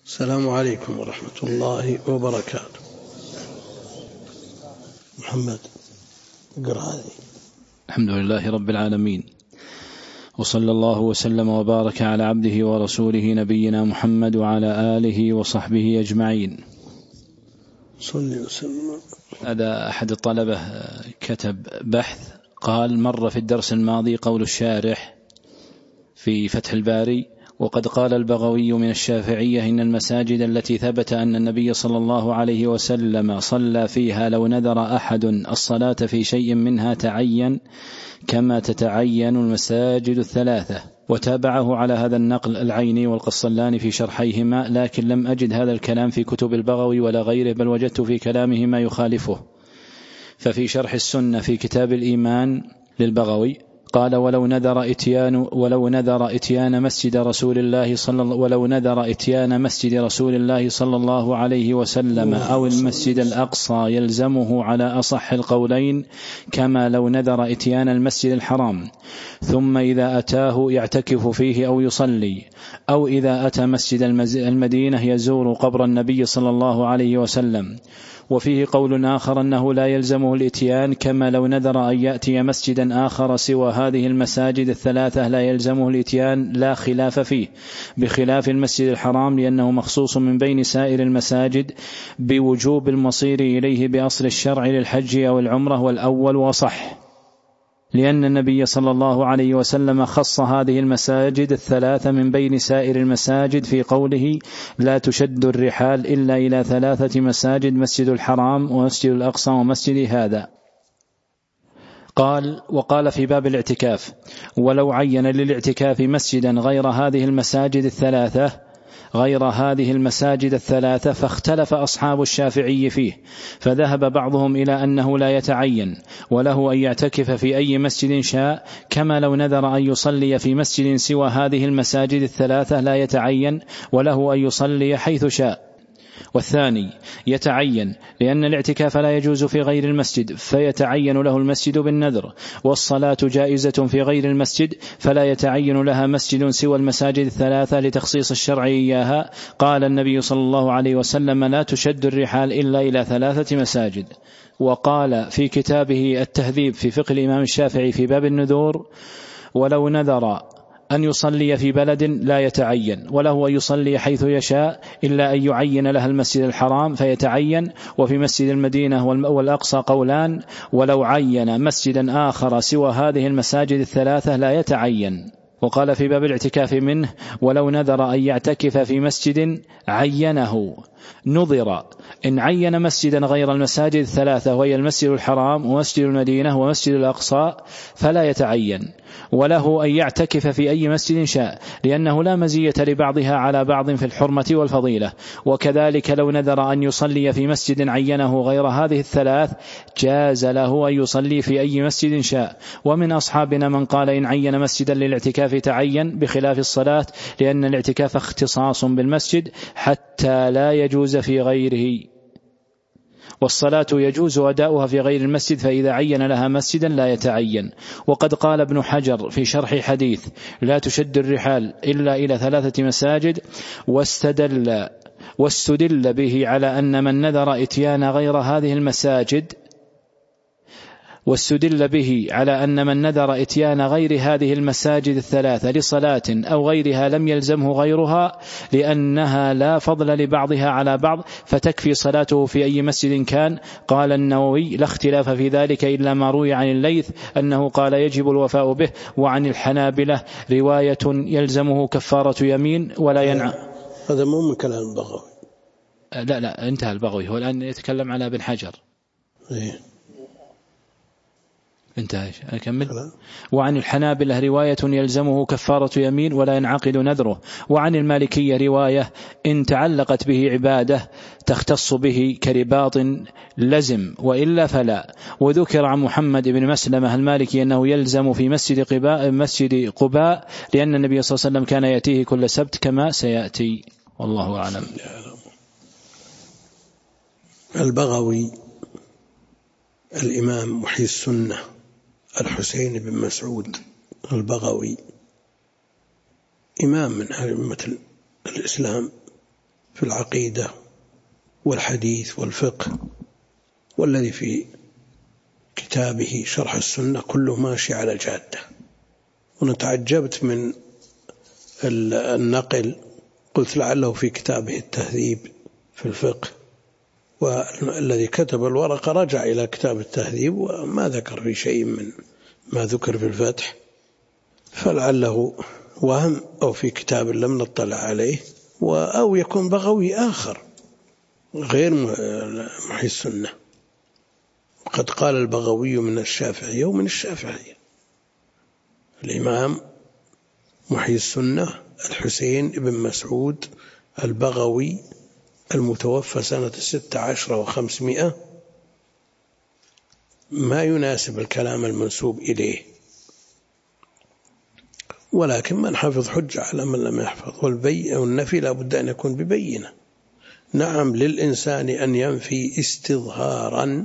السلام عليكم ورحمة الله وبركاته. محمد اقرأ هذه. الحمد لله رب العالمين، وصلى الله وسلم وبارك على عبده ورسوله نبينا محمد وعلى آله وصحبه أجمعين. صلي وسلم. هذا أحد الطلبة كتب بحث، قال: مر في الدرس الماضي قول الشارح في فتح الباري: وقد قال البغوي من الشافعية إن المساجد التي ثبت أن النبي صلى الله عليه وسلم صلى فيها لو نذر أحد الصلاة في شيء منها تعين كما تتعين المساجد الثلاثة. وتابعه على هذا النقل العيني والقصلاني في شرحيهما، لكن لم أجد هذا الكلام في كتب البغوي ولا غيره، بل وجدت في كلامه ما يخالفه. ففي شرح السنة في كتاب الإيمان للبغوي قال: ولو نذر إتيان مسجد رسول الله صلى الله عليه وسلم أو المسجد الأقصى يلزمه على أصح القولين كما لو نذر إتيان المسجد الحرام، ثم إذا أتاه يعتكف فيه أو يصلي، أو إذا أتى مسجد المدينة يزور قبر النبي صلى الله عليه وسلم. وفيه قول آخر أنه لا يلزمه الإتيان كما لو نذر أن يأتي مسجدا آخر سوى هذه المساجد الثلاثة لا يلزمه الإتيان، لا خلاف فيه، بخلاف المسجد الحرام لأنه مخصوص من بين سائر المساجد بوجوب المصير إليه بأصل الشرع للحج أو العمرة، والأول وصح، لأن النبي صلى الله عليه وسلم خص هذه المساجد الثلاثة من بين سائر المساجد في قوله: لا تشد الرحال إلا إلى 3 مساجد: مسجد الحرام ومسجد الأقصى ومسجد هذا. وقال في باب الاعتكاف: ولو عين للاعتكاف مسجدا غير هذه المساجد الثلاثة فاختلف أصحاب الشافعي فيه، فذهب بعضهم إلى أنه لا يتعين، وله أن يعتكف في أي مسجد شاء، كما لو نذر أن يصلي في مسجد سوى هذه المساجد الثلاثة لا يتعين، وله أن يصلي حيث شاء. والثاني يتعين، لأن الاعتكاف لا يجوز في غير المسجد فيتعين له المسجد بالنذر، والصلاة جائزة في غير المسجد فلا يتعين لها مسجد سوى المساجد الثلاثة لتخصيص الشرع إياها. قال النبي صلى الله عليه وسلم: لا تشد الرحال إلا إلى 3 مساجد. وقال في كتابه التهذيب في فقه الإمام الشافعي في باب النذور: ولو نذر أن يصلي في بلد لا يتعين، وله أن يصلي حيث يشاء إلا أن يعين لها المسجد الحرام فيتعين. وفي مسجد المدينة والأقصى قولان: ولو عين مسجدا آخر سوى هذه المساجد الثلاثة لا يتعين. وقال في باب الاعتكاف منه: ولو نذر أن يعتكف في مسجد عينه نظر إن عين مسجدا غير المساجد الثلاثة وهي المسجد الحرام ومسجد المدينة ومسجد الأقصى فلا يتعين، وله أن يعتكف في أي مسجد شاء، لأنه لا مزية لبعضها على بعض في الحرمة والفضيلة. وكذلك لو نذر أن يصلي في مسجد عينه غير هذه الثلاث جاز له أن يصلي في أي مسجد شاء. ومن أصحابنا من قال إن عين مسجدا للاعتكاف تعين، بخلاف الصلاة، لأن الاعتكاف اختصاص بالمسجد حتى لا يجوز في غيره، والصلاة يجوز أداؤها في غير المسجد، فإذا عين لها مسجدا لا يتعين. وقد قال ابن حجر في شرح حديث لا تشد الرحال إلا إلى 3 مساجد واستدل به على أن من نذر إتيان غير هذه المساجد غير هذه المساجد الثلاثة لصلاة أو غيرها لم يلزمه غيرها، لأنها لا فضل لبعضها على بعض، فتكفي صلاته في أي مسجد كان. قال النووي: لا اختلاف في ذلك إلا ما روي عن الليث أنه قال يجب الوفاء به، وعن الحنابلة رواية يلزمه كفارة يمين ولا ينعى. هذا مو من كلام البغوي. لا انتهى البغوي، هو الآن يتكلم على ابن حجر. انتهى، أكمل. وعن الحنابلة رواية يلزمه كفارة يمين ولا ينعقد نذره. وعن المالكية رواية إن تعلقت به عبادة تختص به كرباط لزم، وإلا فلا. وذكر عن محمد بن مسلمة المالكي أنه يلزم في مسجد قباء لأن النبي صلى الله عليه وسلم كان يأتيه كل سبت كما سيأتي، والله أعلم. البغوي الإمام محيي السنة الحسين بن مسعود البغوي إمام من أئمة الإسلام في العقيدة والحديث والفقه، والذي في كتابه شرح السنة كله ماشي على الجادة. ونتعجبت من النقل، قلت لعله في كتابه التهذيب في الفقه، والذي كتب الورقة رجع إلى كتاب التهذيب وما ذكر في شيء من ما ذكر في الفتح، فلعله وهم أو في كتاب لم نطلع عليه، أو يكون بغوي آخر غير محي السنة. وقد قال البغوي من الشافعية ومن الشافعية. الإمام محي السنة الحسين بن مسعود البغوي المتوفى سنة 16 و500، ما يناسب الكلام المنسوب إليه، ولكن من حفظ حجة على من لم يحفظ. والنفي لا بد أن يكون ببينة. نعم، للإنسان أن ينفي استظهارا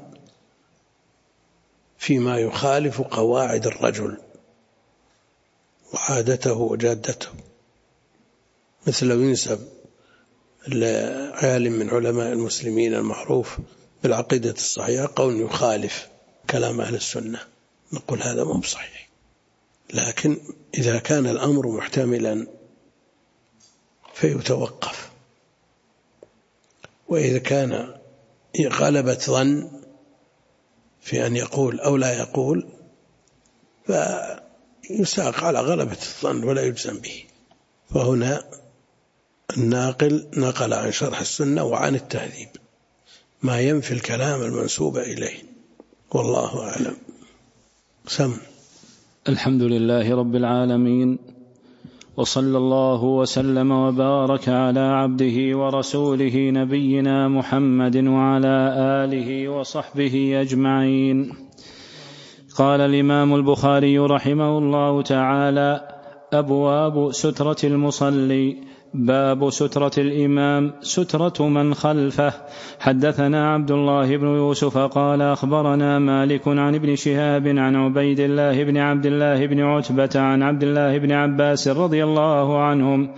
فيما يخالف قواعد الرجل وعادته وجادته، مثل لو ينسب لعالم من علماء المسلمين المعروف بالعقيدة الصحيحة قول يخالف كلام أهل السنة، نقول هذا مو بصحيح. لكن إذا كان الأمر محتملا فيتوقف، وإذا كان غلبة ظن في أن يقول أو لا يقول فيساق على غلبة الظن ولا يجزم به. فهنا الناقل نقل عن شرح السنة وعن التهذيب ما ينفي الكلام المنسوب إليه، والله أعلم. سم. الحمد لله رب العالمين، وصلى الله وسلم وبارك على عبده ورسوله نبينا محمد وعلى آله وصحبه أجمعين. قال الإمام البخاري رحمه الله تعالى: أبواب سترة المصلي. باب سترة الإمام سترة من خلفه. حدثنا عبد الله بن يوسف قال أخبرنا مالك عن ابن شهاب عن عبيد الله بن عبد الله بن عتبة عن عبد الله بن عباس رضي الله عنهم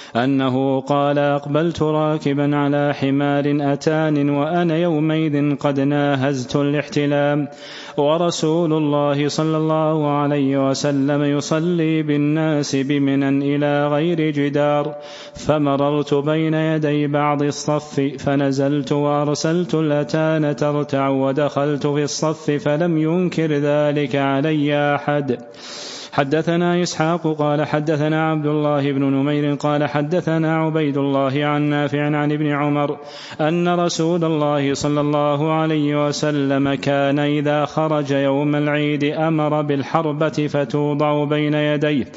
أنه قال: أقبلت راكبا على حمار أتان وأنا يومئذ قد ناهزت الاحتلام، ورسول الله صلى الله عليه وسلم يصلي بالناس بمنى إلى غير جدار، فمررت بين يدي بعض الصف فنزلت وأرسلت الأتان ترتع ودخلت في الصف فلم ينكر ذلك علي أحد. حدثنا إسحاق قال حدثنا عبد الله بن نمير قال حدثنا عبيد الله عن نافع عن ابن عمر أن رسول الله صلى الله عليه وسلم كان إذا خرج يوم العيد أمر بالحربة فتوضع بين يديه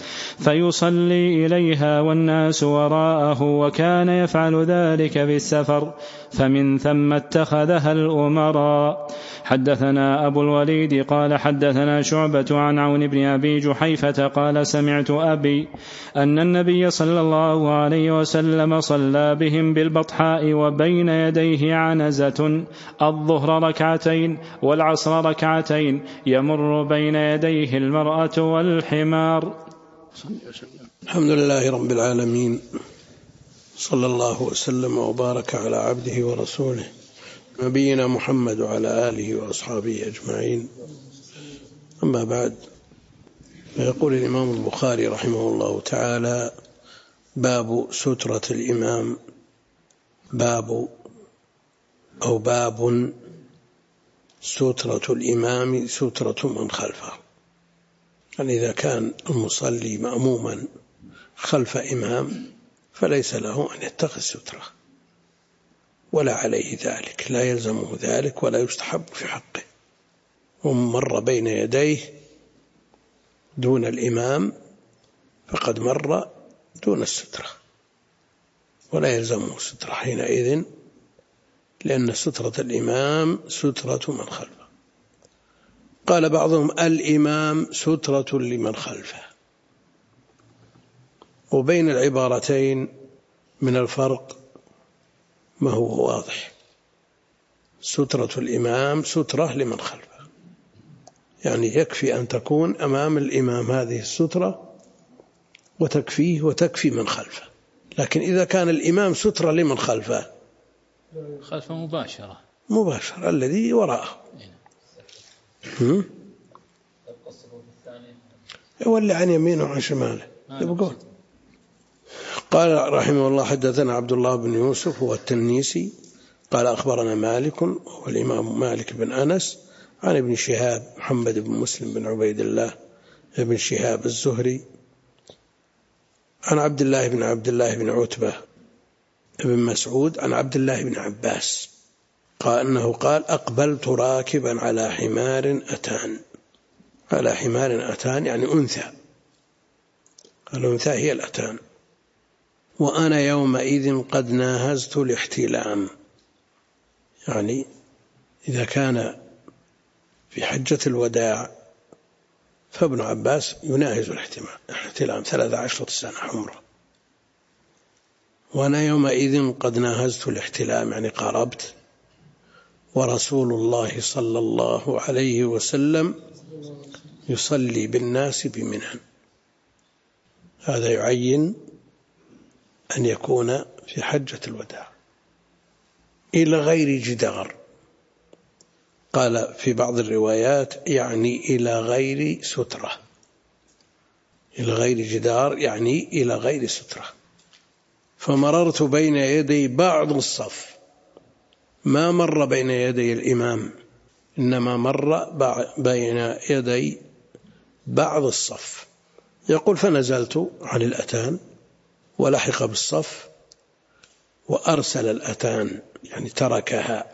فيصلي إليها والناس وراءه، وكان يفعل ذلك في السفر، فمن ثم اتخذها الأمراء. حدثنا أبو الوليد قال حدثنا شعبة عن عون بن أبي جحيفة قال سمعت أبي أن النبي صلى الله عليه وسلم صلى بهم بالبطحاء وبين يديه عنزة، الظهر ركعتين والعصر ركعتين، يمر بين يديه المرأة والحمار. الحمد لله رب العالمين، صلى الله وسلم وبارك على عبده ورسوله نبينا محمد وعلى آله وأصحابه أجمعين. أما بعد، فيقول الإمام البخاري رحمه الله تعالى: باب سترة الإمام. باب سترة الإمام سترة من خلفه. يعني إذا كان المصلي مأموما خلف إمام فليس له أن يتخذ سترة، ولا عليه ذلك، لا يلزمه ذلك ولا يستحب في حقه. ومن مر بين يديه دون الإمام فقد مر دون السترة، ولا يلزمه سترة حينئذ، لأن سترة الإمام سترة من خلفه. قال بعضهم: الإمام سترة لمن خلفه. وبين العبارتين من الفرق ما هو واضح. سترة الإمام سترة لمن خلفه، يعني يكفي أن تكون أمام الإمام هذه السترة وتكفيه وتكفي من خلفه، لكن إذا كان الإمام سترة لمن خلفه مباشرة الذي وراءه يولي عن يمينه وعن شماله يبقون. قال رحمه الله حدثنا عبد الله بن يوسف هو التنيسي قال أخبرنا مالك والإمام مالك بن أنس عن ابن شهاب محمد بن مسلم بن عبيد الله ابن شهاب الزهري عن عبد الله بن عتبة ابن مسعود عن عبد الله بن عباس قال أنه قال أقبلت راكبا على حمار أتان يعني أنثى، الأنثى هي الأتان، وأنا يومئذ قد ناهزت الاحتلام، يعني إذا كان في حجة الوداع فابن عباس يناهز الاحتلام 13 سنة عمره، وأنا يومئذ قد ناهزت الاحتلام يعني قاربت، ورسول الله صلى الله عليه وسلم يصلي بالناس بمنى. هذا يعين أن يكون في حجة الوداع إلى غير جدار، قال في بعض الروايات يعني إلى غير سترة، إلى غير جدار يعني إلى غير سترة. فمررت بين يدي بعض الصف، ما مر بين يدي الإمام إنما مر بين يدي بعض الصف. يقول فنزلت عن الأتان ولحق بالصف وأرسل الأتان يعني تركها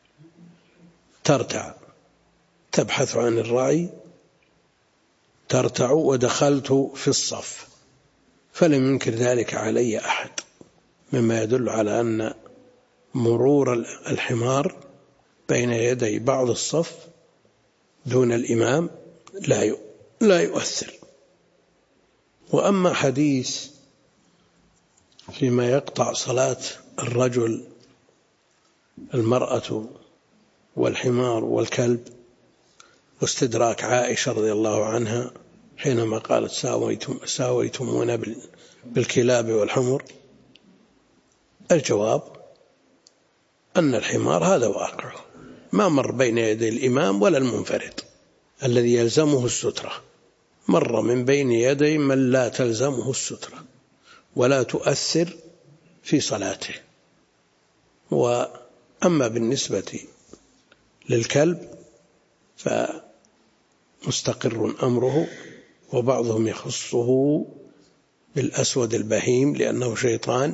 ترتع تبحث عن الرعي ترتع، ودخلت في الصف فلم ينكر ذلك علي أحد، مما يدل على أن مرور الحمار بين يدي بعض الصف دون الإمام لا يؤثر. وأما حديث فيما يقطع صلاة الرجل المرأة والحمار والكلب، واستدراك عائشة رضي الله عنها حينما قالت ساويتمونا بالكلاب والحمر، الجواب أن الحمار هذا واقعه ما مر بين يدي الإمام ولا المنفرد الذي يلزمه السترة، مر من بين يدي من لا تلزمه السترة ولا تؤثر في صلاته. وأما بالنسبة للكلب فمستقر أمره، وبعضهم يخصه بالأسود البهيم لأنه شيطان.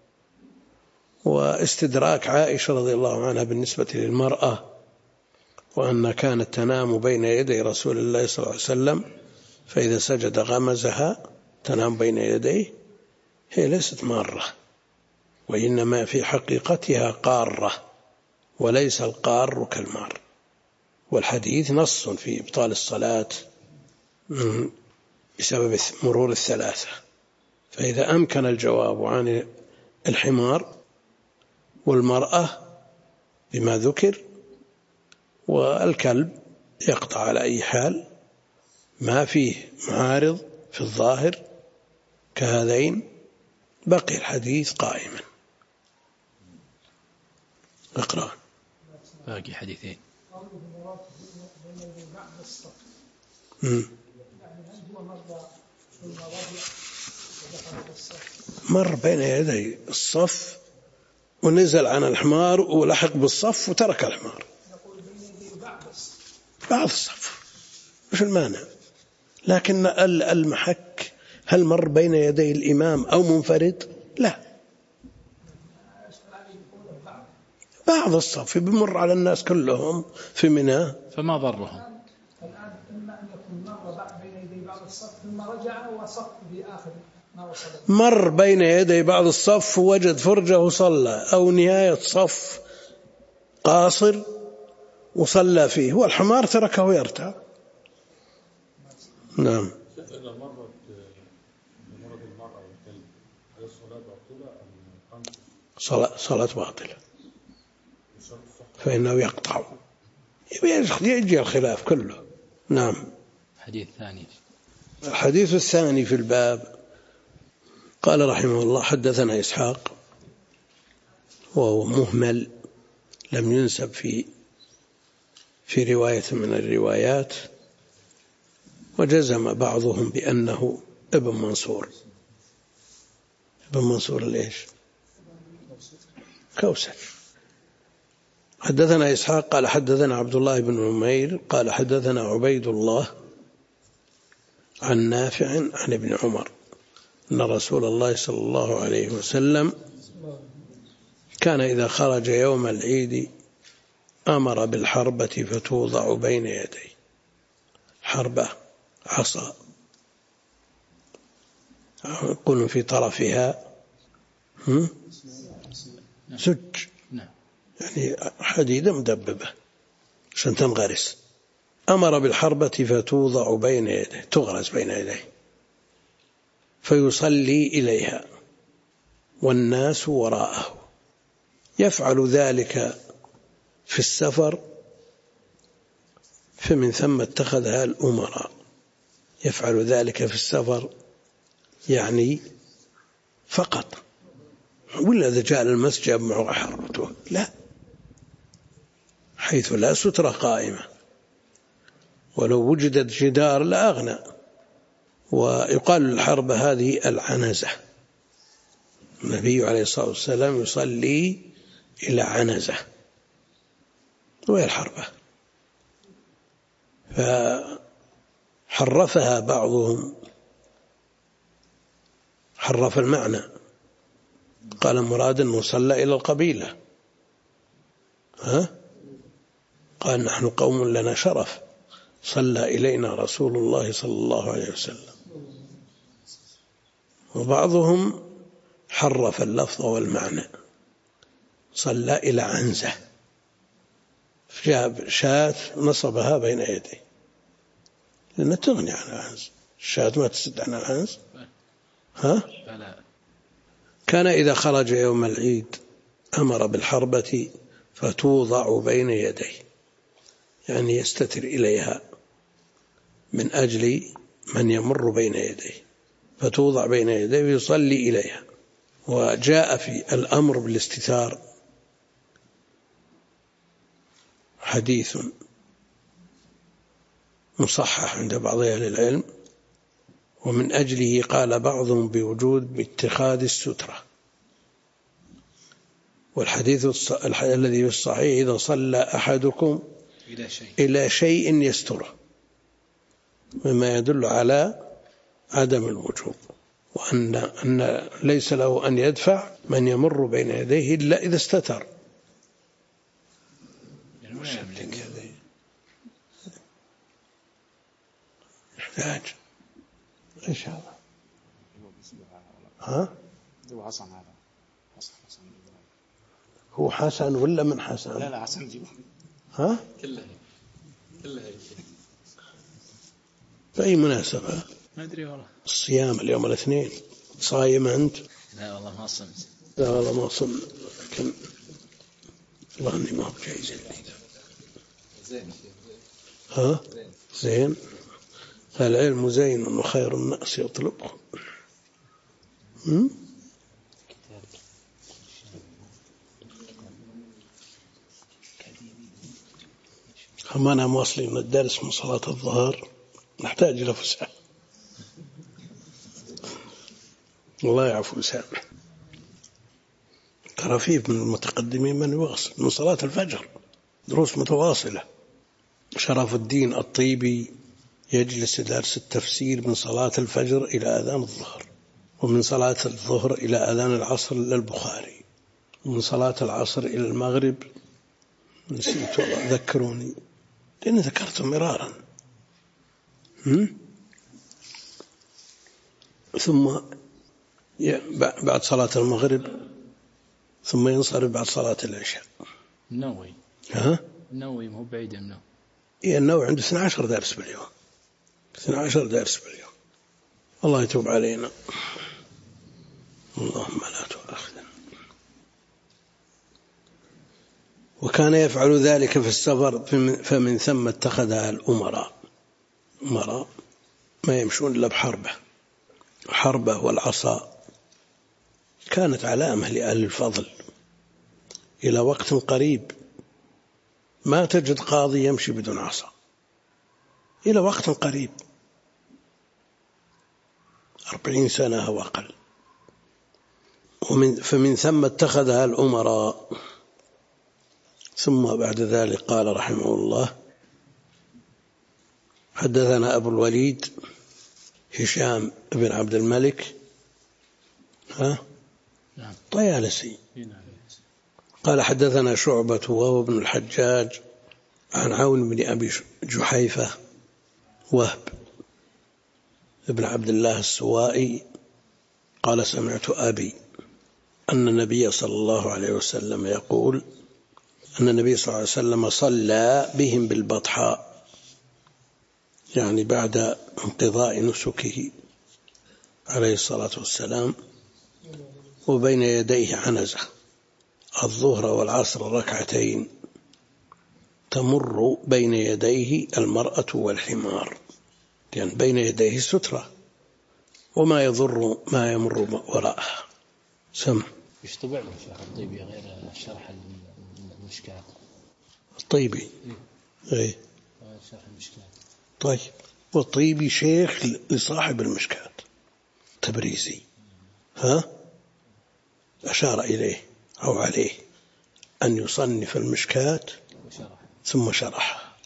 واستدراك عائشة رضي الله عنها بالنسبة للمرأة وأن كانت تنام بين يدي رسول الله صلى الله عليه وسلم فإذا سجد غمزها تنام بين يديه، هي ليست مارة، وإنما في حقيقتها قارة وليس القار كالمار. والحديث نص في إبطال الصلاة بسبب مرور الثلاثة. فإذا أمكن الجواب عن الحمار والمرأة بما ذكر، والكلب يقطع على أي حال، ما فيه معارض في الظاهر كهذين، بقي الحديث قائما. اقرأ باقي حديثين. مر بين يدي الصف ونزل عن الحمار ولحق بالصف وترك الحمار. بعض الصف مش المانع، لكن المحك هل مر بين يدي الإمام أو منفرد؟ لا، بعض الصف بمر على الناس كلهم في منى فما ضرهم. الآن إما أن يكون مر بين يدي بعض الصف ثم رجع وصف بآخر ما وصل، مر بين يدي بعض الصف ووجد فرجة وصلى، أو نهاية صف قاصر وصلى فيه والحمار تركه يرتع. نعم. صلاة باطلة فإنه يقطع، يجي الخلاف كله. نعم. حديث ثاني. الحديث الثاني في الباب قال رحمه الله: حدثنا إسحاق، وهو مهمل لم ينسب في رواية من الروايات، وجزم بعضهم بأنه ابن منصور. ابن منصور ليش؟ كوسج. حدثنا إسحاق قال حدثنا عبد الله بن عمير قال حدثنا عبيد الله عن نافع عن ابن عمر أن رسول الله صلى الله عليه وسلم كان إذا خرج يوم العيد أمر بالحربة فتوضع بين يديه. حربة عصا يكون في طرفها سج، يعني حديدة مدببة عشان تنغرس. أمر بالحربة فتوضع بين يديه، تغرس بين يديه، فيصلي إليها والناس وراءه. يفعل ذلك في السفر، فمن ثم اتخذها الأمراء. يفعل ذلك في السفر يعني فقط، ولا إذا جاء المسجد معه حربته، لا، حيث لا سترة قائمة، ولو وجدت جدار لا أغنى. ويقال للحربة هذه العنزة. النبي عليه الصلاة والسلام يصلي إلى عنزة، وهي الحربة. فحرفها بعضهم، حرف المعنى، قال مراد أنه صلى إلى القبيلة. قال نحن قوم لنا شرف، صلى إلينا رسول الله صلى الله عليه وسلم. وبعضهم حرف اللفظ والمعنى، صلى إلى عنزة، جاب شاة نصبها بين يديه، لأنها تغني عن العنز. الشاة ما تسد عن العنز. كان إذا خرج يوم العيد أمر بالحربة فتوضع بين يديه، يعني يستتر إليها من أجل من يمر بين يديه، فتوضع بين يديه ويصلي إليها. وجاء في الأمر بالاستتار حديث مصحح عند بعض أهل العلم، ومن أجله قال بعضهم بوجود باتخاذ السترة. والحديث الذي في الصحيح: إذا صلى أحدكم إلى شيء يستره، مما يدل على عدم الوجوب، وأن ليس له أن يدفع من يمر بين يديه إلا إذا استتر. يحتاج إيش هذا؟ هو حسن ولا من حسن؟ لا حسن جيبه. كلها بأي مناسبة؟ ما أدري والله. الصيام اليوم الاثنين، صايم أنت؟ لا والله ما صمت. لا والله ما صمت، لكن والله إني ما هو جايز. زين. العلم زين وخير الناس يطلبه. هم أنا مواصلين من الدرس من صلاة الظهر، نحتاج إلى فسحة. الله يعفو ويسامح. ترى فيه من المتقدمين من يواصل من صلاة الفجر، دروس متواصلة. شرف الدين الطيبي يجلس درس التفسير من صلاة الفجر إلى أذان الظهر، ومن صلاة الظهر إلى أذان العصر للبخاري، ومن صلاة العصر إلى المغرب. نسيت والله، ذكروني لأني ذكرته مرارا. ثم بعد صلاة المغرب ثم ينصرف بعد صلاة العشاء. النووي مو بعيد منه. النووي عنده 12 درس باليوم، 12 درس باليوم. الله يتوب علينا، اللهم لا تؤاخذنا. وكان يفعل ذلك في السفر، فمن ثم اتخذها الأمراء. أمراء ما يمشون إلا بحربة، حربة والعصا كانت علامة لأهل الفضل إلى وقت قريب. ما تجد قاضي يمشي بدون عصا إلى وقت قريب، 40 سنة أو أقل. فمن ثم اتخذها الأمراء. ثم بعد ذلك قال رحمه الله: حدثنا أبو الوليد هشام بن عبد الملك طيالسي قال: حدثنا شعبة وهو ابن الحجاج عن عون بن أبي جحيفة وهب ابن عبد الله السوائي قال: سمعت أبي أن النبي صلى الله عليه وسلم يقول أن النبي صلى الله عليه وسلم صلى بهم بالبطحاء، يعني بعد انقضاء نسكه عليه الصلاة والسلام، وبين يديه عنزة، الظهر والعصر ركعتين، تمر بين يديه المرأة والحمار، يعني بين يديه سترة وما يضر ما يمر وراءه. سم ايش طبع له شرح الطيبي غير شرح المشكاة؟ الطيبي غير شرح المشكاة. طيب، والطيبي شيخ لصاحب المشكاة تبريزي، أشار إليه أو عليه أن يصنف المشكاة ثم شرحها.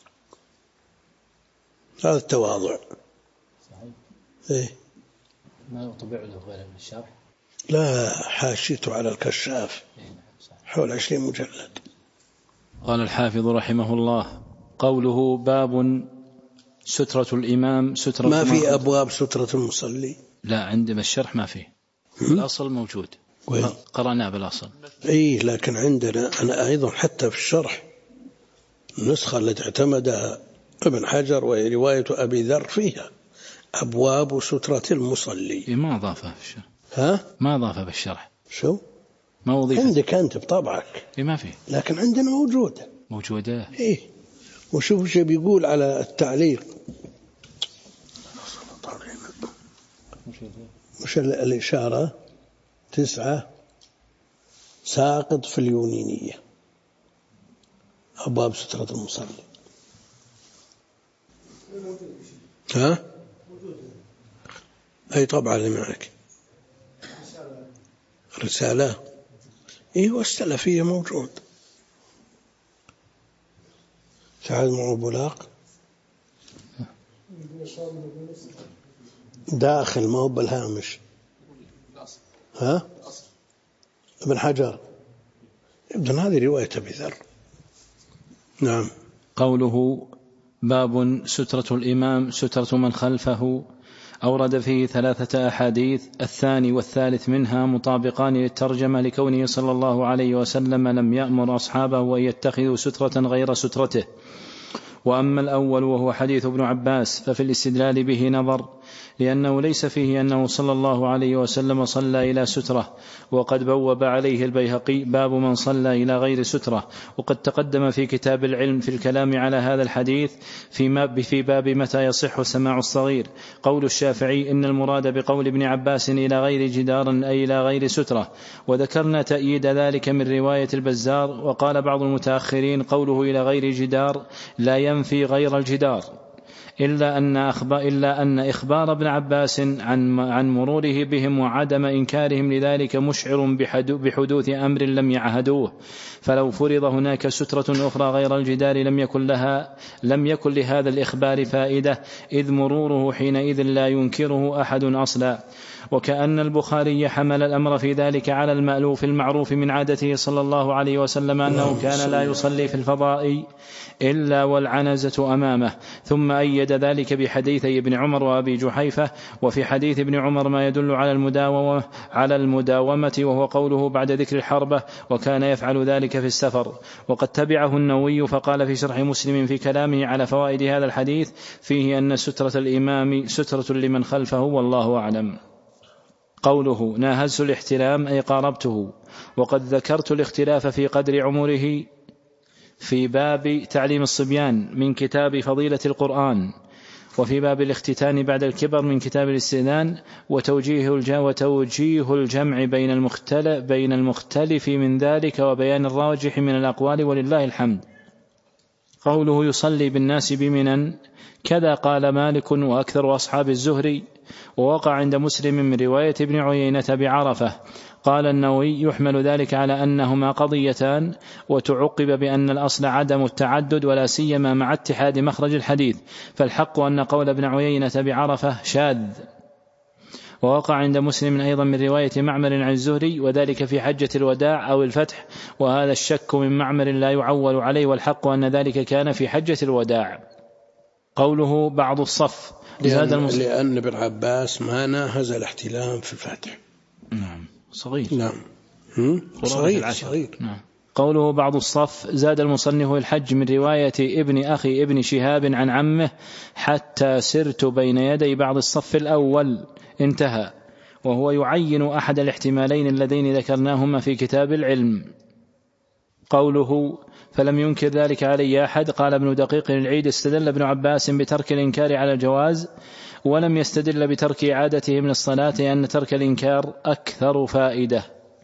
هذا التواضع. صحيح. ما طبع له غير الشرح؟ لا، حاشيته على الكشاف حول 20 مجلد. قال الحافظ رحمه الله: قوله باب سترة الإمام سترة. ما في أبواب سترة المصلي؟ لا، عندنا الشرح ما فيه. الأصل موجود قرأناه بالأصل. إيه، لكن عندنا أنا أيضا حتى في الشرح النسخة التي اعتمدها ابن حجر وهي رواية أبي ذر فيها أبواب سترة المصلي. ما أضافه في الشرح. ما أضافه بالشرح. شو؟ ما أضيف عندك أنت بطبعك. ما فيه، لكن عندنا موجودة. إيه، وشوف شو بيقول على التعليق. مش الإشارة 9 ساقط في اليونينية أبواب سترة المصلي. أي طبعا اللي معك رسالة. إيه، والسلفية موجود. سعد معه بلاق داخل، ما هو بالهامش. ابن حجر ابن هذه رواية أبي ذر. نعم. قوله باب سترة الإمام سترة من خلفه، أورد فيه 3 أحاديث، الثاني والثالث منها مطابقان للترجمة، لكونه صلى الله عليه وسلم لم يأمر أصحابه أن يتخذوا سترة غير سترته. وأما الأول وهو حديث ابن عباس ففي الاستدلال به نظر، لأنه ليس فيه أنه صلى الله عليه وسلم صلى إلى سترة، وقد بوب عليه البيهقي باب من صلى إلى غير سترة. وقد تقدم في كتاب العلم في الكلام على هذا الحديث في باب متى يصح سماع الصغير قول الشافعي إن المراد بقول ابن عباس إلى غير جدار أي إلى غير سترة، وذكرنا تأييد ذلك من رواية البزار. وقال بعض المتأخرين قوله إلى غير جدار لا ينفي غير الجدار، إلا أن إخبار ابن عباس عن مروره بهم وعدم إنكارهم لذلك مشعر بحدوث أمر لم يعهدوه، فلو فرض هناك سترة أخرى غير الجدار لم يكن لهذا الإخبار فائدة، إذ مروره حينئذ لا ينكره أحد أصلا. وكأن البخاري حمل الأمر في ذلك على المألوف المعروف من عادته صلى الله عليه وسلم أنه كان لا يصلي في الفضاء إلا والعنزة أمامه، ثم أيد ذلك بحديثي ابن عمر وأبي جحيفة. وفي حديث ابن عمر ما يدل على المداومة وهو قوله بعد ذكر الحربة وكان يفعل ذلك في السفر. وقد تبعه النووي فقال في شرح مسلم في كلامه على فوائد هذا الحديث فيه أن سترة الإمام سترة لمن خلفه والله أعلم. قوله ناهزت الاحتلام أي قاربته. وقد ذكرت الاختلاف في قدر عمره في باب تعليم الصبيان من كتاب فضيلة القرآن، وفي باب الاختتان بعد الكبر من كتاب الاستئذان وتوجيه الجمع بين المختلف من ذلك وبيان الراجح من الأقوال ولله الحمد. قوله يصلي بالناس بمنن كذا قال مالك وأكثر أصحاب الزهري، ووقع عند مسلم من رواية ابن عيينة بعرفة. قال النووي يحمل ذلك على أنهما قضيتان، وتعقب بأن الأصل عدم التعدد ولا سيما مع اتحاد مخرج الحديث، فالحق أن قول ابن عيينة بعرفة شاذ. ووقع عند مسلم أيضا من رواية معمر عن الزهري وذلك في حجة الوداع أو الفتح، وهذا الشك من معمر لا يعول عليه، والحق أن ذلك كان في حجة الوداع. قوله بعض الصف لأن ابن عباس ما ناهز الاحتلام في الفتح. نعم صغير. نعم صغير. نعم. قوله بعض الصف زاد المصنف الحج من رواية ابن أخي ابن شهاب عن عمه حتى سرت بين يدي بعض الصف الأول، انتهى، وهو يعين أحد الاحتمالين اللذين ذكرناهما في كتاب العلم. قوله فلم ينكر ذلك علي أحد، قال ابن دقيق العيد استدل ابن عباس بترك الإنكار على الجواز، ولم يستدل بترك إعادته من الصلاة لأن ترك الإنكار أكثر فائدة.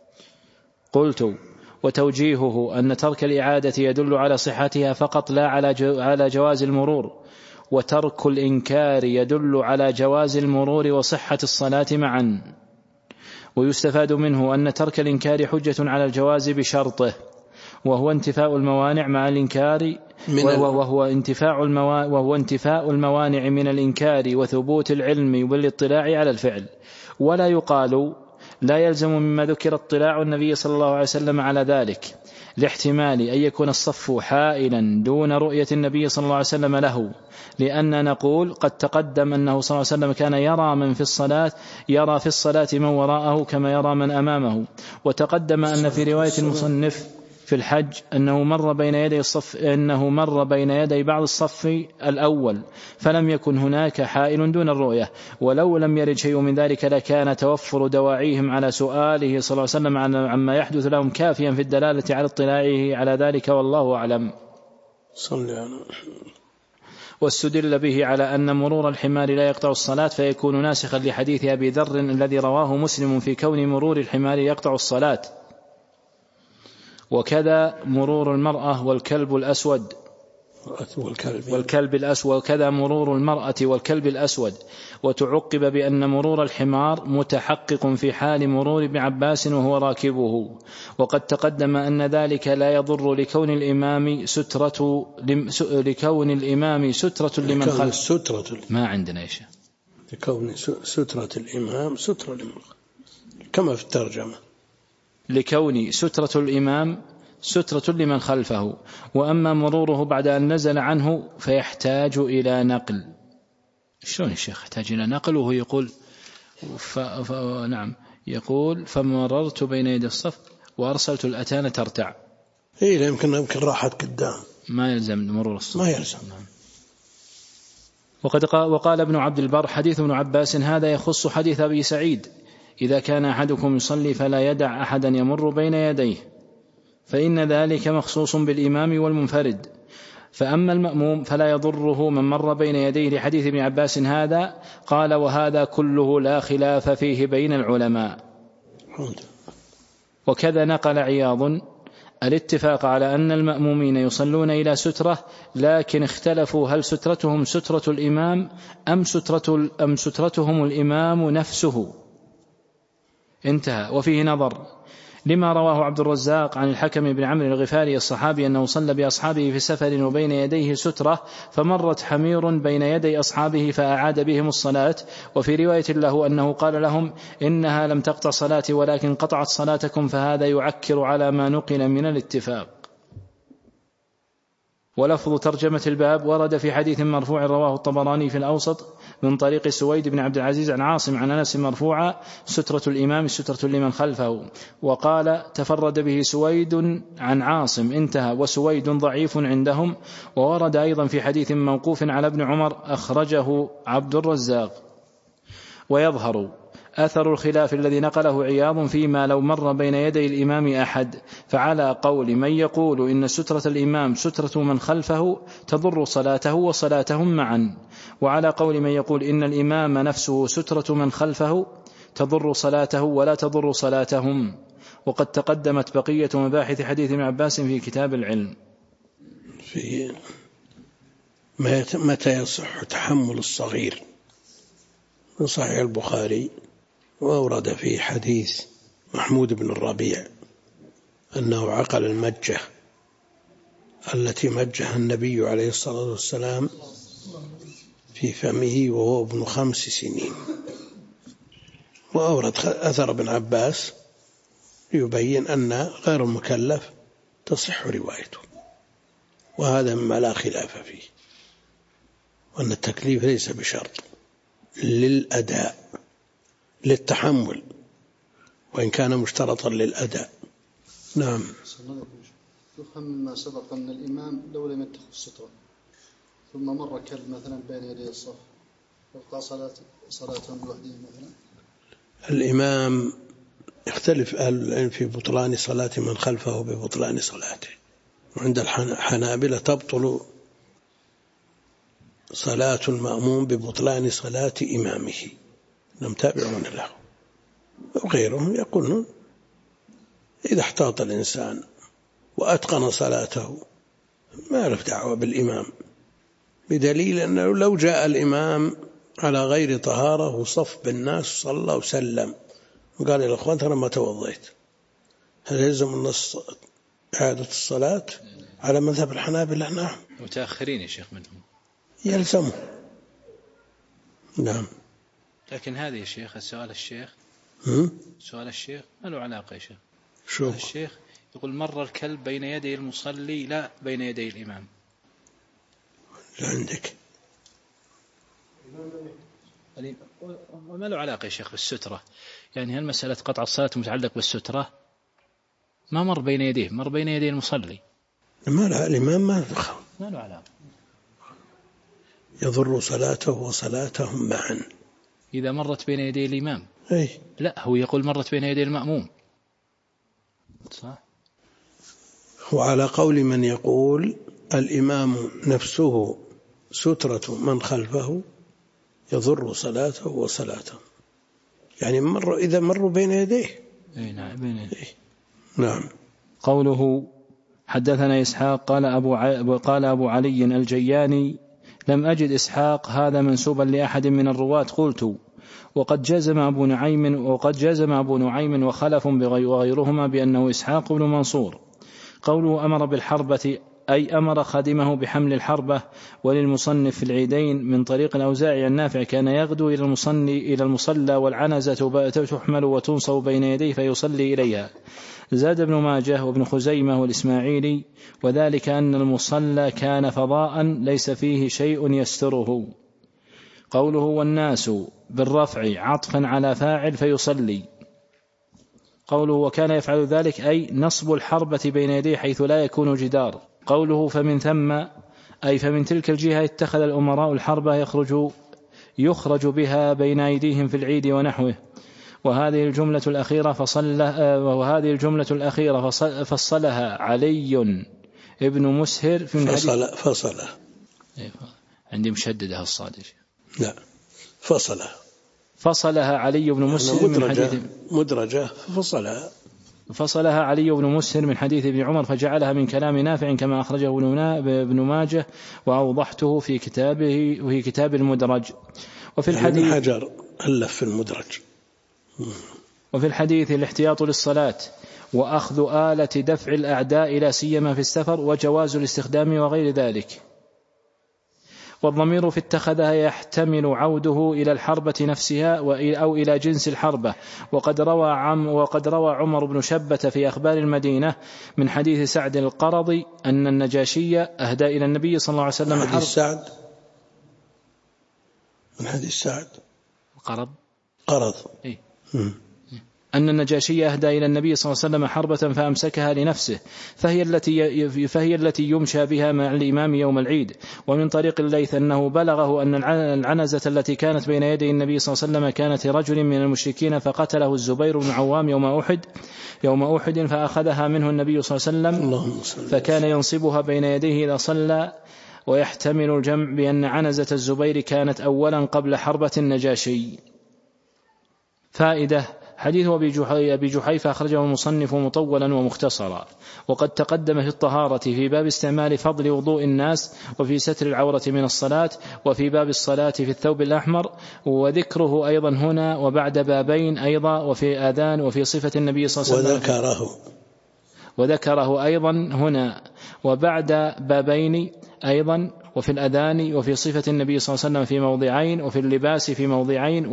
قلت وتوجيهه أن ترك الإعادة يدل على صحتها فقط لا على جواز المرور، وترك الإنكار يدل على جواز المرور وصحة الصلاة معا. ويستفاد منه أن ترك الإنكار حجة على الجواز بشرطه، وهو انتفاء الموانع مع الإنكار وهو انتفاء الموانع من الإنكار وثبوت العلم بالاطلاع على الفعل. ولا يقال لا يلزم مما ذكر اطلاع النبي صلى الله عليه وسلم على ذلك، لاحتمال أن يكون الصف حائلا دون رؤية النبي صلى الله عليه وسلم له، لأن نقول قد تقدم أنه صلى الله عليه وسلم كان يرى في الصلاة من وراءه كما يرى من أمامه. وتقدم أن في رواية المصنف في الحج أنه مر بين يدي بعض الصف الأول، فلم يكن هناك حائل دون الرؤية. ولو لم يرد شيء من ذلك لكان توفر دواعيهم على سؤاله صلى الله عليه وسلم عما يحدث لهم كافيا في الدلالة على اطلاعه على ذلك، والله أعلم. واستدل به على أن مرور الحمار لا يقطع الصلاة، فيكون ناسخا لحديث أبي ذر الذي رواه مسلم في كون مرور الحمار يقطع الصلاة. وكذا مرور المرأة والكلب الأسود وكذا مرور المرأة والكلب الأسود. وتعقب بأن مرور الحمار متحقق في حال مرور ابن عباس وهو راكبه، وقد تقدم أن ذلك لا يضر لكون الإمام سترة لمن خلفه. ما عندنا شيء لكون سترة الإمام سترة لمن خلفه كما في الترجمة، لكون سترة الإمام سترة لمن خلفه. وأما مروره بعد أن نزل عنه فيحتاج إلى نقل. شلون الشيخ يحتاج إلى نقل وهو يقول نعم يقول فمررت بين يدي الصف وأرسلت الأتان ترتع. إيه يمكن راحت قدام، ما يلزم مرور الصف، ما يلزم. وقال ابن عبد البر حديث ابن عباس هذا يخص حديث أبي سعيد إذا كان أحدكم يصلي فلا يدع أحدا يمر بين يديه، فإن ذلك مخصوص بالإمام والمنفرد. فأما المأموم فلا يضره من مر بين يديه لحديث ابن عباس هذا. قال وهذا كله لا خلاف فيه بين العلماء. وكذا نقل عياض الاتفاق على أن المأمومين يصلون إلى سترة، لكن اختلفوا هل سترتهم سترة الإمام أم سترتهم الإمام نفسه، انتهى. وفيه نظر لما رواه عبد الرزاق عن الحكم بن عمرو الغفاري الصحابي أنه صلى بأصحابه في سفر وبين يديه سترة، فمرت حمير بين يدي أصحابه فأعاد بهم الصلاة. وفي رواية له أنه قال لهم إنها لم تقطع صلاتي ولكن قطعت صلاتكم، فهذا يعكر على ما نقل من الاتفاق. ولفظ ترجمة الباب ورد في حديث مرفوع رواه الطبراني في الأوسط من طريق سويد بن عبد العزيز عن عاصم عن أنس مرفوعا سترة الإمام سترة لمن خلفه، وقال تفرد به سويد عن عاصم، انتهى. وسويد ضعيف عندهم. وورد أيضا في حديث موقوف على ابن عمر أخرجه عبد الرزاق. ويظهر أثر الخلاف الذي نقله عياض فيما لو مر بين يدي الإمام أحد، فعلى قول من يقول إن سترة الإمام سترة من خلفه تضر صلاته وصلاتهم معا، وعلى قول من يقول إن الإمام نفسه سترة من خلفه تضر صلاته ولا تضر صلاتهم. وقد تقدمت بقية مباحث حديث ابن عباس في كتاب العلم. في متى يصح تحمل الصغير؟ من صحيح البخاري وأورد فيه حديث محمود بن الربيع أنه عقل المجة التي مجها النبي عليه الصلاة والسلام في فمه وهو ابن 5 سنين، وأورد أثر ابن عباس يبين أن غير المكلف تصح روايته، وهذا مما لا خلاف فيه، وأن التكليف ليس بشرط للأداء للتحمل وإن كان مشترطا للأداء. نعم. يفهم مما سبق أن الإمام لو لم يتخذ السترة ثم مر كلب مثلا بين يدي الصف يبقى صلاتهم بوحدهم مثلا. الإمام يختلف في بطلان صلاة من خلفه ببطلان صلاته، وعند الحنابلة تبطل صلاة المأموم ببطلان صلاة إمامه لم تابعون له، وغيرهم يقولون إذا احتاط الإنسان وأتقن صلاته ما له دعوة بالإمام، بدليل أنه لو جاء الإمام على غير طهارة وصف بالناس صلى وسلم وقال يا الأخوان ترى ما توضيت، هل يلزم النص إعادة الصلاة على مذهب الحنابلة؟ نعم. متأخرين يا شيخ منهم يلزمه. نعم. لكن هذه يا شيخ سؤال الشيخ ما له علاقة يا شيخ. شو الشيخ يقول مر الكلب بين يدي المصلي لا بين يدي الإمام. لا عندك وما له علاقة يا شيخ بالسترة، يعني هل مسألة قطع الصلاة متعلق بالسترة؟ ما مر بين يديه، مر بين يدي المصلي. ما له الإمام ما له علاقة، يضر صلاته وصلاتهم معا إذا مرت بين يدي الإمام. أي لا، هو يقول مرت بين يدي المأموم. صح. وعلى قول من يقول الإمام نفسه سترة من خلفه يضر صلاته وصلاته، يعني إذا مروا بين يديه. نعم بين يديه. نعم. قوله حدثنا إسحاق قال أبو علي الجياني لم أجد إسحاق هذا منسوبا لأحد من الرواة، قلت وقد جزم أبو نعيم وخلف وغيرهما بأنه إسحاق بن منصور. قوله أمر بالحربة أي أمر خادمه بحمل الحربة. وللمصنف في العيدين من طريق الأوزاعي النافع كان يغدو إلى المصلى والعنزة تحمل وتنصب بين يديه فيصلي إليها. زاد ابن ماجه وابن خزيمة والإسماعيلي وذلك أن المصلى كان فضاء ليس فيه شيء يستره. قوله والناس بالرفع عطفا على فاعل فيصلي. قوله وكان يفعل ذلك أي نصب الحربة بين يديه حيث لا يكون جدار. قوله فمن ثم أي فمن تلك الجهة اتخذ الأمراء الحربة يخرج بها بين أيديهم في العيد ونحوه. وهذه الجملة الأخيرة فصلها علي ابن مسهر في فصلها عندي مشددة الصادق. لا فصلها علي بن مسهر من حديث مدرجة فصلها علي بن مسهر من حديث ابن عمر فجعلها من كلام نافع كما أخرجه ابن ماجه وأوضحته في كتاب المدرج. وفي الحديث حجر ألف في المدرج. وفي الحديث الاحتياط للصلاة وأخذ آلة دفع الأعداء لا سيما في السفر وجواز الاستخدام وغير ذلك. والضمير في اتخذها يحتمل عوده إلى الحربة نفسها أو إلى جنس الحربة. وقد روى عمر بن شبة في أخبار المدينة من حديث سعد القرضي أن النجاشي أهدى إلى النبي صلى الله عليه وسلم من حديث سعد قرض إيه؟ أن النجاشي أهدى إلى النبي صلى الله عليه وسلم حربة فأمسكها لنفسه، فهي التي يمشى بها مع الإمام يوم العيد. ومن طريق الليث أنه بلغه أن العنزة التي كانت بين يدي النبي صلى الله عليه وسلم كانت لرجل من المشركين، فقتله الزبير بن عوام يوم أحد فأخذها منه النبي صلى الله عليه وسلم، فكان ينصبها بين يديه إذا صلى. ويحتمل الجمع بأن عنزة الزبير كانت أولا قبل حربة النجاشي. فائدة: حديث أبي جحيفة أخرجه المصنف مطولا ومختصرا، وقد تقدم في الطهارة في باب استعمال فضل وضوء الناس، وفي ستر العورة من الصلاة، وفي باب الصلاة في الثوب الأحمر، وذكره أيضا هنا وبعد بابين أيضا، وفي آذان، وفي صفة النبي صلى الله عليه وسلم وذكره أيضا هنا وبعد بابين أيضا، وفي الأذان، وفي صفة النبي صلى الله عليه وسلم في موضعين، وفي اللباس في موضعين،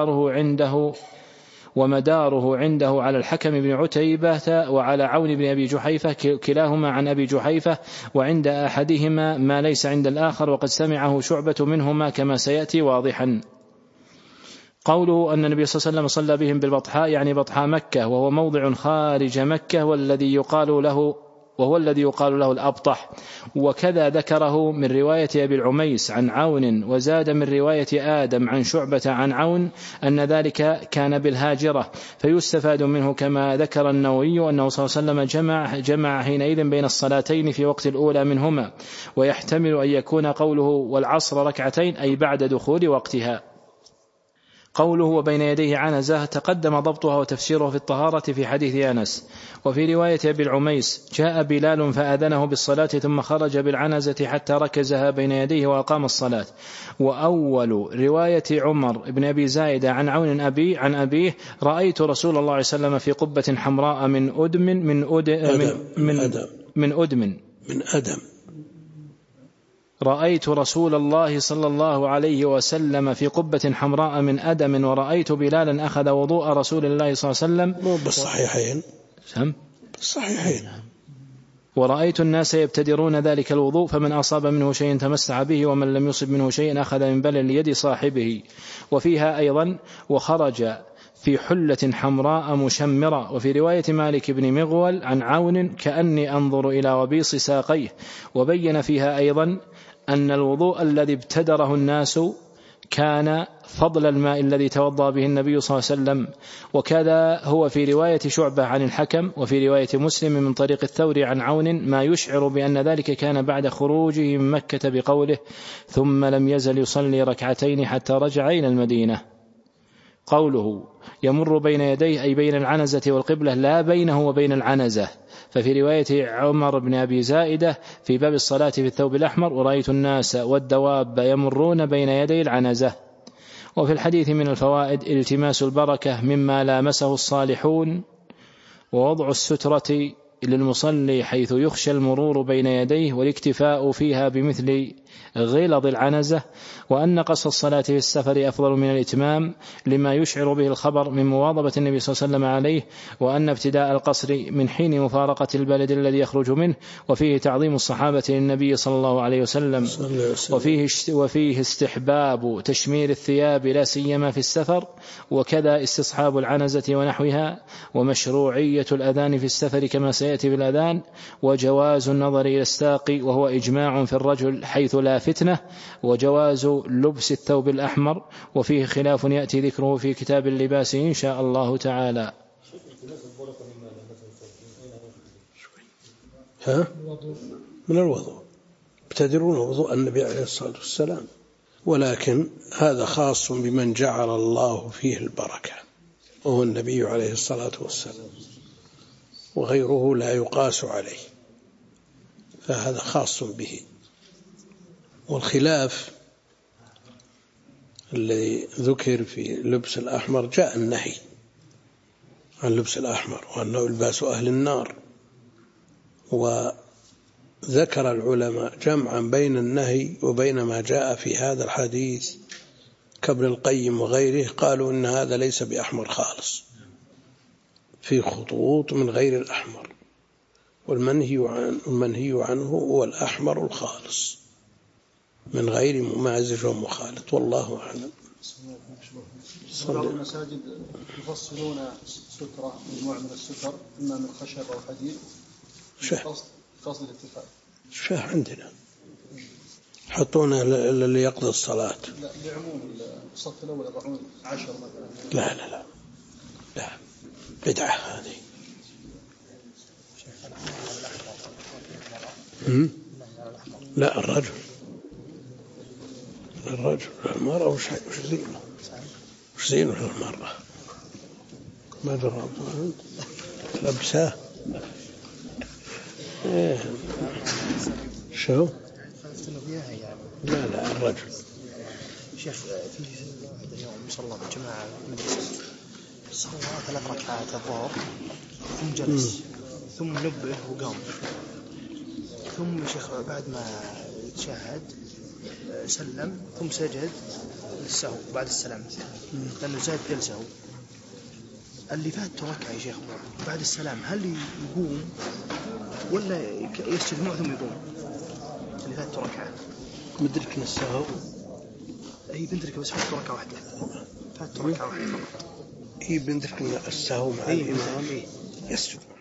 ومداره عنده على الحكم بن عتيبة وعلى عون بن أبي جحيفة كلاهما عن أبي جحيفة، وعند أحدهما ما ليس عند الآخر، وقد سمعه شعبة منهما كما سيأتي واضحا. قوله أن النبي صلى الله عليه وسلم صلى بهم بالبطحاء يعني بطحاء مكة، وهو موضع خارج مكة، وهو الذي يقال له الأبطح. وكذا ذكره من رواية أبي العميس عن عون، وزاد من رواية آدم عن شعبة عن عون أن ذلك كان بالهاجرة. فيستفاد منه كما ذكر النووي أنه صلى الله عليه وسلم جمع حينئذ بين الصلاتين في وقت الأولى منهما، ويحتمل أن يكون قوله والعصر ركعتين أي بعد دخول وقتها. قوله وبين يديه عنزة تقدم ضبطها وتفسيره في الطهارة في حديث أنس. وفي رواية أبي العميس جاء بلال فأذنه بالصلاة ثم خرج بالعنزة حتى ركزها بين يديه وأقام الصلاة. وأول رواية عمر بن أبي زايدة عن عون عن أبيه رأيت رسول الله صلى الله عليه وسلم في قبة حمراء من أدم رأيت رسول الله صلى الله عليه وسلم في قبة حمراء من أدم، ورأيت بلالا أخذ وضوء رسول الله صلى الله عليه وسلم بالصحيحين ورأيت الناس يبتدرون ذلك الوضوء، فمن أصاب منه شيء تمسح به، ومن لم يصب منه شيء أخذ من بلل يد صاحبه. وفيها أيضا وخرج في حلة حمراء مشمرة. وفي رواية مالك بن مغول عن عون كأني أنظر إلى وبيص ساقيه. وبين فيها أيضا أن الوضوء الذي ابتدره الناس كان فضل الماء الذي توضأ به النبي صلى الله عليه وسلم. وكذا هو في رواية شعبة عن الحكم، وفي رواية مسلم من طريق الثوري عن عون ما يشعر بأن ذلك كان بعد خروجه من مكة بقوله ثم لم يزل يصلي ركعتين حتى رجع إلى المدينة. قوله يمر بين يديه أي بين العنزة والقبلة لا بينه وبين العنزة. ففي رواية عمر بن أبي زائدة في باب الصلاة في الثوب الأحمر ورأيت الناس والدواب يمرون بين يدي العنزة. وفي الحديث من الفوائد التماس البركة مما لامسه الصالحون، ووضع السترة للمصلي حيث يخشى المرور بين يديه، والاكتفاء فيها بمثل غلظ العنزة، وأن قصر الصلاة في السفر أفضل من الإتمام لما يشعر به الخبر من مواظبة النبي صلى الله عليه وسلم عليه، وأن ابتداء القصر من حين مفارقة البلد الذي يخرج منه، وفيه تعظيم الصحابة للنبي صلى الله عليه وسلم. وفيه استحباب تشمير الثياب لا سيما في السفر، وكذا استصحاب العنزة ونحوها، ومشروعية الأذان في السفر كما سيأتي بالأذان، وجواز النظر إلى الساق وهو إجماع في الرجل حيث لا فتنة، وجواز لبس الثوب الأحمر، وفيه خلاف يأتي ذكره في كتاب اللباس إن شاء الله تعالى. من الوضوء ابتدرون وضوء النبي عليه الصلاة والسلام، ولكن هذا خاص بمن جعل الله فيه البركة وهو النبي عليه الصلاة والسلام، وغيره لا يقاس عليه، فهذا خاص به. والخلاف الذي ذكر في لبس الأحمر جاء النهي عن لبس الأحمر وأنه لباس أهل النار، وذكر العلماء جمعا بين النهي وبين ما جاء في هذا الحديث كابن القيم وغيره، قالوا إن هذا ليس بأحمر خالص، في خطوط من غير الأحمر، والمنهي عنه هو الأحمر الخالص من غير ممازج ومخالط، والله أعلم. بعض المساجد يفصلون سترة مجموعة من الستر إما من خشب أو حديد قصد الاتفاق. شه عندنا يحطون اللي يقضي الصلاة. لا بعموم الصف الأول يضعون 10 مثلا. لا لا لا لا بدعة هذه. لا الرجل المرأة وش زينه للمرأة ما درى لبساه شو لا الرجل شيخ في واحد اليوم صلى بالجماعة صلى 3 ركعات الظهر ثم جلس ثم نبه وقام ثم شيخ بعد ما تشهد سلم ثم سجد للسهو بعد السلام لأنه زاد جلسه. اللي فات ركعة يا شيخ بعد السلام هل يقوم ولا يسجد معه ثم يقوم؟ اللي فات ركعة مدرك السهو هي بندرك بس فات ركعة واحدة فقط. هي بندرك السهو مع الإمام يسجد